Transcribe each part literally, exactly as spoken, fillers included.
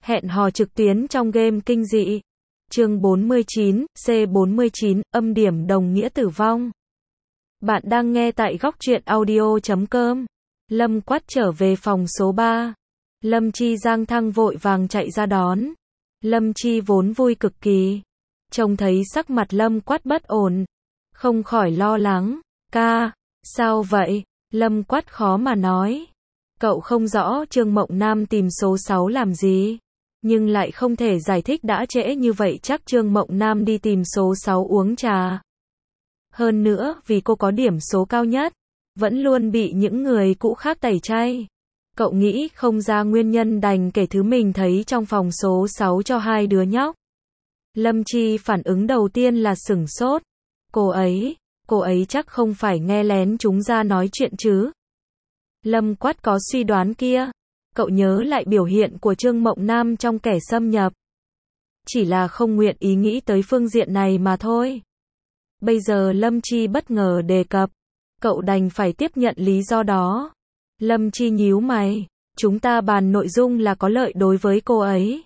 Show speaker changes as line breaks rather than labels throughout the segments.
Hẹn hò trực tuyến trong game kinh dị. Chương bốn mươi chín, C bốn mươi chín, âm điểm đồng nghĩa tử vong. Bạn đang nghe tại góc truyện audio chấm com. Lâm Quát trở về phòng số ba. Lâm Chi Giang Thăng vội vàng chạy ra đón. Lâm Chi vốn vui cực kỳ. Trông thấy sắc mặt Lâm Quát bất ổn. Không khỏi lo lắng. Ca, sao vậy? Lâm Quát khó mà nói. Cậu không rõ Trương Mộng Nam tìm số sáu làm gì. Nhưng lại không thể giải thích đã trễ như vậy, chắc Trương Mộng Nam đi tìm số sáu uống trà. Hơn nữa, vì cô có điểm số cao nhất, vẫn luôn bị những người cũ khác tẩy chay. Cậu nghĩ không ra nguyên nhân, đành kể thứ mình thấy trong phòng số sáu cho hai đứa nhóc. Lâm Chi phản ứng đầu tiên là sửng sốt. Cô ấy, cô ấy chắc không phải nghe lén chúng ra nói chuyện chứ? Lâm Quát có suy đoán kia. Cậu nhớ lại biểu hiện của Trương Mộng Nam trong kẻ xâm nhập. Chỉ là không nguyện ý nghĩ tới phương diện này mà thôi. Bây giờ Lâm Chi bất ngờ đề cập. Cậu đành phải tiếp nhận lý do đó. Lâm Chi nhíu mày. Chúng ta bàn nội dung là có lợi đối với cô ấy.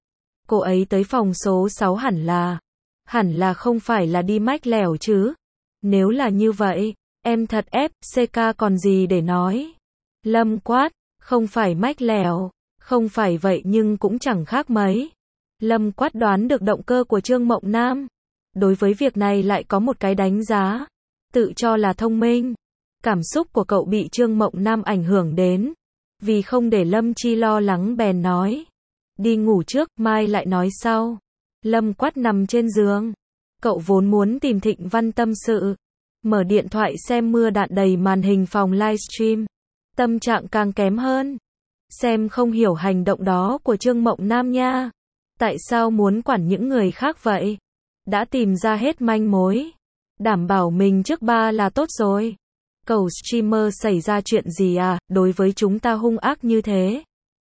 Cô ấy tới phòng số sáu hẳn là. Hẳn là không phải là đi mách lẻo chứ. Nếu là như vậy, em thật ép xê ca còn gì để nói. Lâm Quát. Không phải mách lẻo, không phải vậy nhưng cũng chẳng khác mấy. Lâm Quát đoán được động cơ của Trương Mộng Nam. Đối với việc này lại có một cái đánh giá. Tự cho là thông minh. Cảm xúc của cậu bị Trương Mộng Nam ảnh hưởng đến. Vì không để Lâm Chi lo lắng bèn nói. Đi ngủ trước, mai lại nói sau. Lâm Quát nằm trên giường. Cậu vốn muốn tìm Thịnh Văn tâm sự. Mở điện thoại xem mưa đạn đầy màn hình phòng livestream. Tâm trạng càng kém hơn. Xem không hiểu hành động đó của Trương Mộng Nam nha. Tại sao muốn quản những người khác vậy? Đã tìm ra hết manh mối. Đảm bảo mình trước ba là tốt rồi. Cầu streamer xảy ra chuyện gì à, đối với chúng ta hung ác như thế.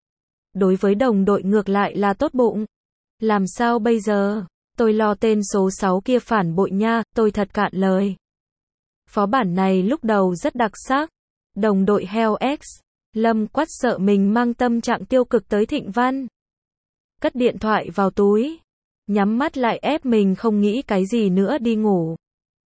Đối với đồng đội ngược lại là tốt bụng. Làm sao bây giờ? Tôi lo tên số sáu kia phản bội nha, tôi thật cạn lời. Phó bản này lúc đầu rất đặc sắc. Đồng đội Hell X. Lâm Quát sợ mình mang tâm trạng tiêu cực tới Thịnh Văn. Cất điện thoại vào túi. Nhắm mắt lại ép mình không nghĩ cái gì nữa đi ngủ.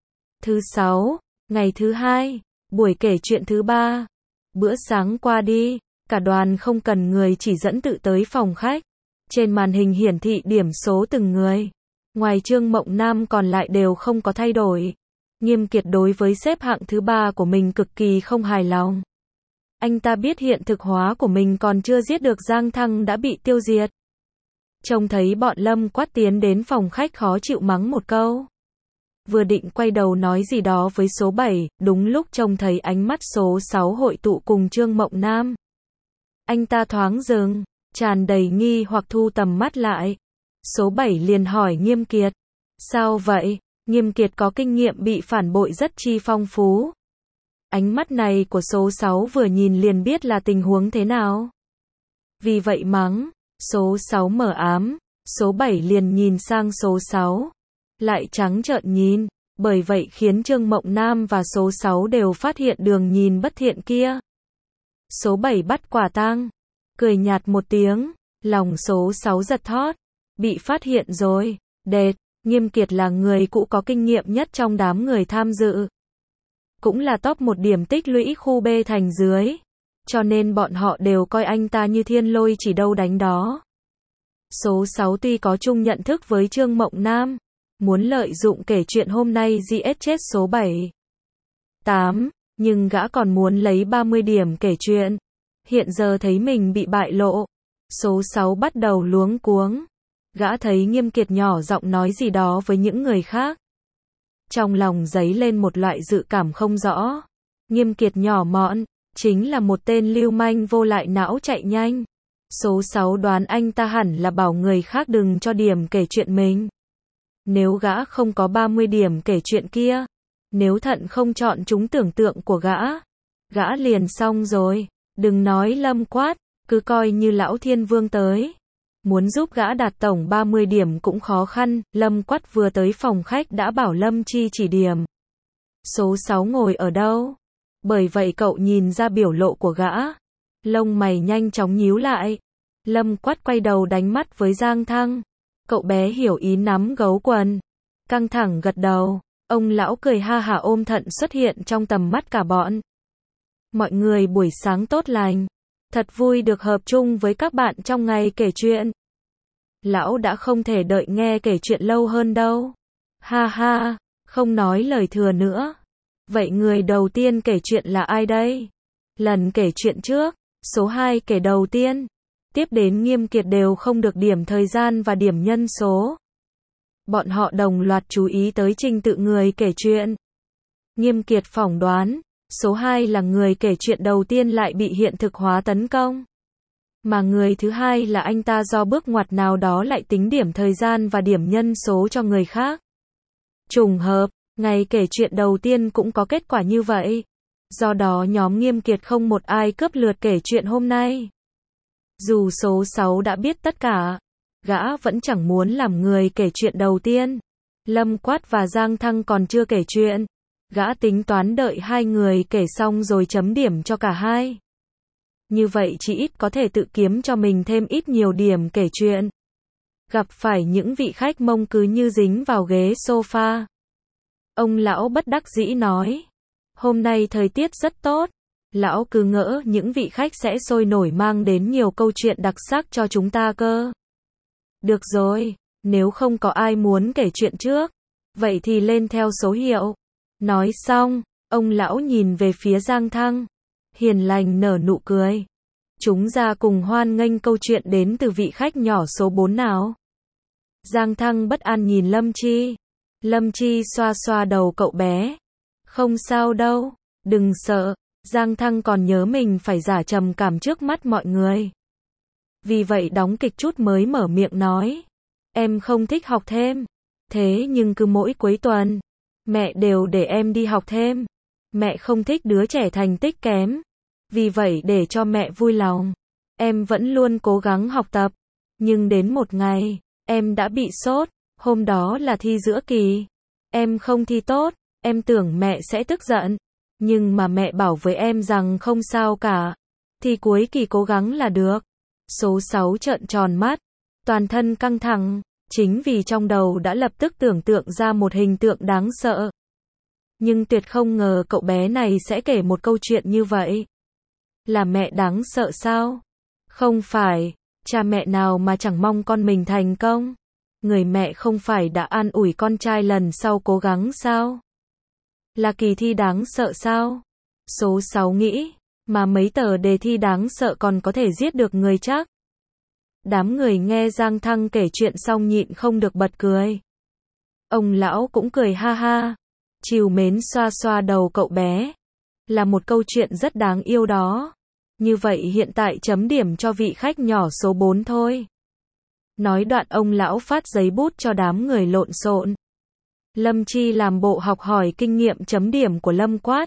Thứ sáu, ngày thứ hai, buổi kể chuyện thứ ba. Bữa sáng qua đi, cả đoàn không cần người chỉ dẫn tự tới phòng khách. Trên màn hình hiển thị điểm số từng người. Ngoài Trương Mộng Nam còn lại đều không có thay đổi. Nghiêm Kiệt đối với xếp hạng thứ ba của mình cực kỳ không hài lòng. Anh ta biết hiện thực hóa của mình còn chưa giết được Giang Thăng đã bị tiêu diệt. Trông thấy bọn Lâm Quát tiến đến phòng khách khó chịu mắng một câu. Vừa định quay đầu nói gì đó với số bảy, đúng lúc trông thấy ánh mắt số sáu hội tụ cùng Trương Mộng Nam. Anh ta thoáng dừng, tràn đầy nghi hoặc thu tầm mắt lại. Số bảy liền hỏi Nghiêm Kiệt. Sao vậy? Nghiêm Kiệt có kinh nghiệm bị phản bội rất chi phong phú. Ánh mắt này của số sáu vừa nhìn liền biết là tình huống thế nào. Vì vậy mắng, số sáu mờ ám, số bảy liền nhìn sang số sáu. Lại trắng trợn nhìn, bởi vậy khiến Trương Mộng Nam và số sáu đều phát hiện đường nhìn bất thiện kia. Số bảy bắt quả tang, cười nhạt một tiếng, lòng số sáu giật thót. Bị phát hiện rồi, đệt. Nghiêm Kiệt là người cũ có kinh nghiệm nhất trong đám người tham dự. Cũng là top một điểm tích lũy khu B thành dưới. Cho nên bọn họ đều coi anh ta như thiên lôi chỉ đâu đánh đó. Số sáu tuy có chung nhận thức với Trương Mộng Nam. Muốn lợi dụng kể chuyện hôm nay giết chết số bảy. tám. Nhưng gã còn muốn lấy ba mươi điểm kể chuyện. Hiện giờ thấy mình bị bại lộ. Số sáu bắt đầu luống cuống. Gã thấy Nghiêm Kiệt nhỏ giọng nói gì đó với những người khác. Trong lòng dấy lên một loại dự cảm không rõ. Nghiêm Kiệt nhỏ mọn, chính là một tên lưu manh vô lại não chạy nhanh. Số sáu đoán anh ta hẳn là bảo người khác đừng cho điểm kể chuyện mình. Nếu gã không có ba mươi điểm kể chuyện kia, nếu thận không chọn chúng tưởng tượng của gã, gã liền xong rồi. Đừng nói Lâm Quát, cứ coi như lão thiên vương tới. Muốn giúp gã đạt tổng ba mươi điểm cũng khó khăn. Lâm Quát vừa tới phòng khách đã bảo Lâm Chi chỉ điểm. Số sáu ngồi ở đâu? Bởi vậy cậu nhìn ra biểu lộ của gã. Lông mày nhanh chóng nhíu lại. Lâm Quát quay đầu đánh mắt với Giang Thăng. Cậu bé hiểu ý nắm gấu quần. Căng thẳng gật đầu. Ông lão cười ha hả ôm Thận xuất hiện trong tầm mắt cả bọn. Mọi người buổi sáng tốt lành. Thật vui được hợp chung với các bạn trong ngày kể chuyện. Lão đã không thể đợi nghe kể chuyện lâu hơn đâu. Ha ha, không nói lời thừa nữa. Vậy người đầu tiên kể chuyện là ai đây? Lần kể chuyện trước, số hai kể đầu tiên. Tiếp đến Nghiêm Kiệt đều không được điểm thời gian và điểm nhân số. Bọn họ đồng loạt chú ý tới trình tự người kể chuyện. Nghiêm Kiệt phỏng đoán, số hai là người kể chuyện đầu tiên lại bị hiện thực hóa tấn công. Mà người thứ hai là anh ta do bước ngoặt nào đó lại tính điểm thời gian và điểm nhân số cho người khác. Trùng hợp, ngày kể chuyện đầu tiên cũng có kết quả như vậy. Do đó nhóm Nghiêm Kiệt không một ai cướp lượt kể chuyện hôm nay. Dù số sáu đã biết tất cả, gã vẫn chẳng muốn làm người kể chuyện đầu tiên. Lâm Quát và Giang Thăng còn chưa kể chuyện. Gã tính toán đợi hai người kể xong rồi chấm điểm cho cả hai. Như vậy chỉ ít có thể tự kiếm cho mình thêm ít nhiều điểm kể chuyện. Gặp phải những vị khách Mông cứ như dính vào ghế sofa. Ông lão bất đắc dĩ nói. Hôm nay thời tiết rất tốt. Lão cứ ngỡ những vị khách sẽ sôi nổi mang đến nhiều câu chuyện đặc sắc cho chúng ta cơ. Được rồi, nếu không có ai muốn kể chuyện trước, vậy thì lên theo số hiệu. Nói xong, ông lão nhìn về phía Giang Thăng. Hiền lành nở nụ cười. Chúng ra cùng hoan nghênh câu chuyện đến từ vị khách nhỏ số bốn nào. Giang Thăng bất an nhìn Lâm Chi. Lâm Chi xoa xoa đầu cậu bé. Không sao đâu, đừng sợ. Giang Thăng còn nhớ mình phải giả trầm cảm trước mắt mọi người. Vì vậy đóng kịch chút mới mở miệng nói. Em không thích học thêm. Thế nhưng cứ mỗi cuối tuần, mẹ đều để em đi học thêm. Mẹ không thích đứa trẻ thành tích kém. Vì vậy để cho mẹ vui lòng, em vẫn luôn cố gắng học tập. Nhưng đến một ngày, em đã bị sốt. Hôm đó là thi giữa kỳ. Em không thi tốt. Em tưởng mẹ sẽ tức giận. Nhưng mà mẹ bảo với em rằng không sao cả. Thi cuối kỳ cố gắng là được. Số sáu trợn tròn mắt. Toàn thân căng thẳng. Chính vì trong đầu đã lập tức tưởng tượng ra một hình tượng đáng sợ. Nhưng tuyệt không ngờ cậu bé này sẽ kể một câu chuyện như vậy. Là mẹ đáng sợ sao? Không phải. Cha mẹ nào mà chẳng mong con mình thành công. Người mẹ không phải đã an ủi con trai lần sau cố gắng sao? Là kỳ thi đáng sợ sao? Số sáu nghĩ, mà mấy tờ đề thi đáng sợ còn có thể giết được người chắc. Đám người nghe Giang Thăng kể chuyện xong nhịn không được bật cười. Ông lão cũng cười ha ha. Trìu mến xoa xoa đầu cậu bé. Là một câu chuyện rất đáng yêu đó. Như vậy hiện tại chấm điểm cho vị khách nhỏ số bốn thôi. Nói đoạn ông lão phát giấy bút cho đám người lộn xộn. Lâm Chi làm bộ học hỏi kinh nghiệm chấm điểm của Lâm Quát.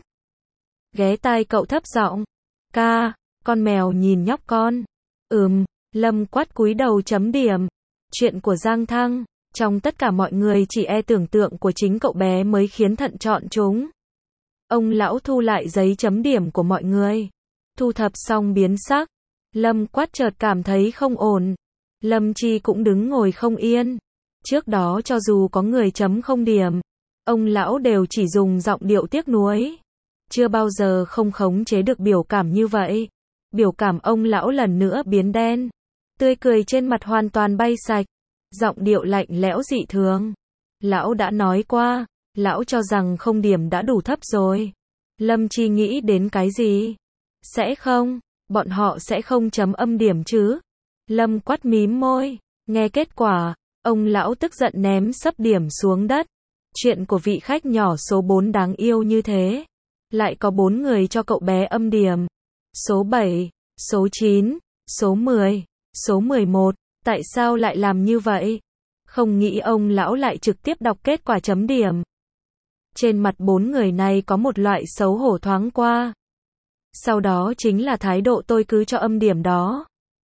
Ghé tai cậu thấp giọng. Ca, con mèo nhìn nhóc con. Ừm, Lâm Quát cúi đầu chấm điểm. Chuyện của Giang Thăng, trong tất cả mọi người chỉ e tưởng tượng của chính cậu bé mới khiến Thận chọn chúng. Ông lão thu lại giấy chấm điểm của mọi người. Thu thập xong biến sắc. Lâm Quát chợt cảm thấy không ổn. Lâm Chi cũng đứng ngồi không yên. Trước đó cho dù có người chấm không điểm, ông lão đều chỉ dùng giọng điệu tiếc nuối. Chưa bao giờ không khống chế được biểu cảm như vậy. Biểu cảm ông lão lần nữa biến đen. Tươi cười trên mặt hoàn toàn bay sạch. Giọng điệu lạnh lẽo dị thường. Lão đã nói qua, lão cho rằng không điểm đã đủ thấp rồi. Lâm Chi nghĩ đến cái gì? Sẽ không, bọn họ sẽ không chấm âm điểm chứ? Lâm Quát mím môi, nghe kết quả, ông lão tức giận ném sấp điểm xuống đất. Chuyện của vị khách nhỏ số bốn đáng yêu như thế. Lại có bốn người cho cậu bé âm điểm. Số bảy, số chín, số mười, số mười một, tại sao lại làm như vậy? Không nghĩ ông lão lại trực tiếp đọc kết quả chấm điểm. Trên mặt bốn người này có một loại xấu hổ thoáng qua. Sau đó chính là thái độ tôi cứ cho âm điểm đó.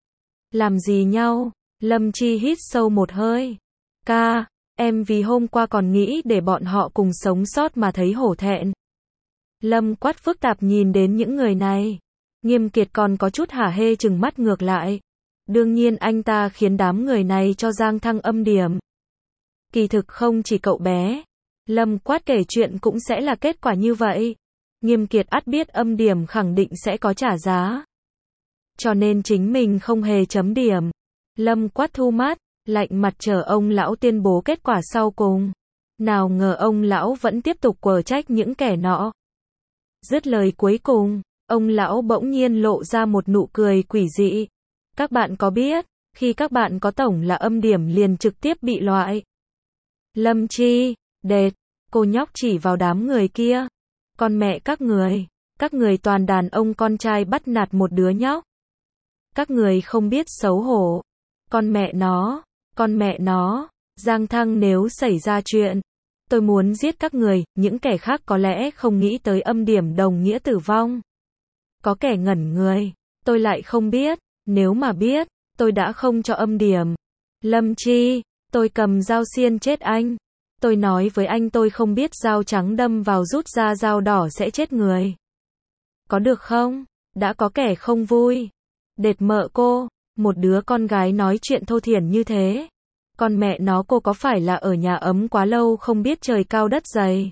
Làm gì nhau? Lâm Chi hít sâu một hơi. Ca, em vì hôm qua còn nghĩ để bọn họ cùng sống sót mà thấy hổ thẹn. Lâm Quát phức tạp nhìn đến những người này. Nghiêm Kiệt còn có chút hả hê chừng mắt ngược lại. Đương nhiên anh ta khiến đám người này cho Giang Thăng âm điểm. Kỳ thực không chỉ cậu bé. Lâm Quát kể chuyện cũng sẽ là kết quả như vậy. Nghiêm Kiệt ắt biết âm điểm khẳng định sẽ có trả giá. Cho nên chính mình không hề chấm điểm. Lâm Quát thu mát, lạnh mặt chờ ông lão tuyên bố kết quả sau cùng. Nào ngờ ông lão vẫn tiếp tục quở trách những kẻ nọ. Dứt lời cuối cùng, ông lão bỗng nhiên lộ ra một nụ cười quỷ dị. Các bạn có biết, khi các bạn có tổng là âm điểm liền trực tiếp bị loại. Lâm Chi, đệt, cô nhóc chỉ vào đám người kia. Con mẹ các người, các người toàn đàn ông con trai bắt nạt một đứa nhóc. Các người không biết xấu hổ. Con mẹ nó, con mẹ nó, Giang Thăng nếu xảy ra chuyện, tôi muốn giết các người, những kẻ khác có lẽ không nghĩ tới âm điểm đồng nghĩa tử vong. Có kẻ ngẩn người, tôi lại không biết, nếu mà biết, tôi đã không cho âm điểm. Lâm Chi, tôi cầm dao xiên chết anh. Tôi nói với anh tôi không biết dao trắng đâm vào rút ra dao đỏ sẽ chết người. Có được không? Đã có kẻ không vui. Đệt mợ cô, một đứa con gái nói chuyện thô thiển như thế. Con mẹ nó cô có phải là ở nhà ấm quá lâu không biết trời cao đất dày.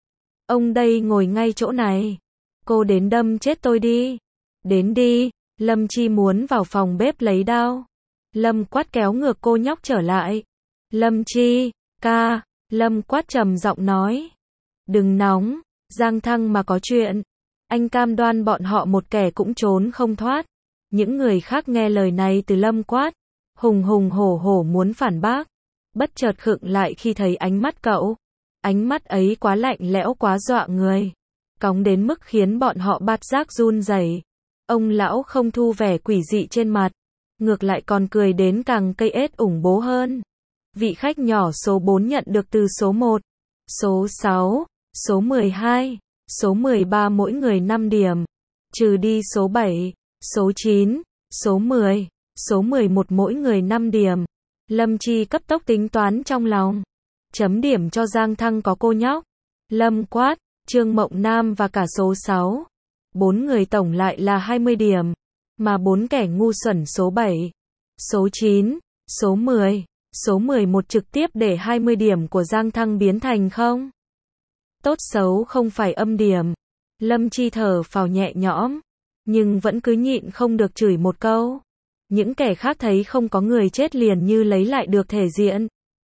Ông đây ngồi ngay chỗ này. Cô đến đâm chết tôi đi. Đến đi. Lâm Chi muốn vào phòng bếp lấy dao. Lâm Quát kéo ngược cô nhóc trở lại. Lâm Chi, ca. Lâm Quát trầm giọng nói. Đừng nóng, Giang Thăng mà có chuyện. Anh cam đoan bọn họ một kẻ cũng trốn không thoát. Những người khác nghe lời này từ Lâm Quát. Hùng hùng hổ hổ muốn phản bác. Bất chợt khựng lại khi thấy ánh mắt cậu. Ánh mắt ấy quá lạnh lẽo quá dọa người. Cóng đến mức khiến bọn họ bạt giác run rẩy. Ông lão không thu vẻ quỷ dị trên mặt. Ngược lại còn cười đến càng cây ết ủng bố hơn. Vị khách nhỏ số bốn nhận được từ số một, số sáu, số mười hai, số mười ba mỗi người năm điểm. Trừ đi số bảy, số chín, số mười, số mười một mỗi người năm điểm. Lâm Chi cấp tốc tính toán trong lòng. Chấm điểm cho Giang Thăng có cô nhóc. Lâm Quát, Trương Mộng Nam và cả số sáu. Bốn người tổng lại là hai mươi điểm. Mà bốn kẻ ngu xuẩn số bảy, số chín, số mười, số mười một trực tiếp để hai mươi điểm của Giang Thăng biến thành không. Tốt xấu không phải âm điểm. Lâm Chi thở phào nhẹ nhõm. Nhưng vẫn cứ nhịn không được chửi một câu. Những kẻ khác thấy không có người chết liền như lấy lại được thể diện.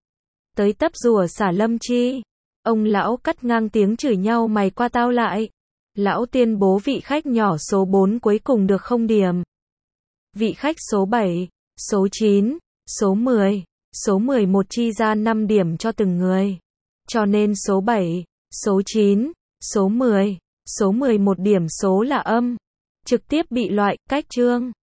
Tới tấp rủa xả Lâm Chi. Ông lão cắt ngang tiếng chửi nhau mày qua tao lại. Lão tuyên bố vị khách nhỏ số bốn cuối cùng được không điểm. Vị khách số bảy, số chín, số mười, số mười một chi ra năm điểm cho từng người. Cho nên số bảy, số chín, số mười, số mười một điểm số là âm. Trực tiếp bị loại, cách chương.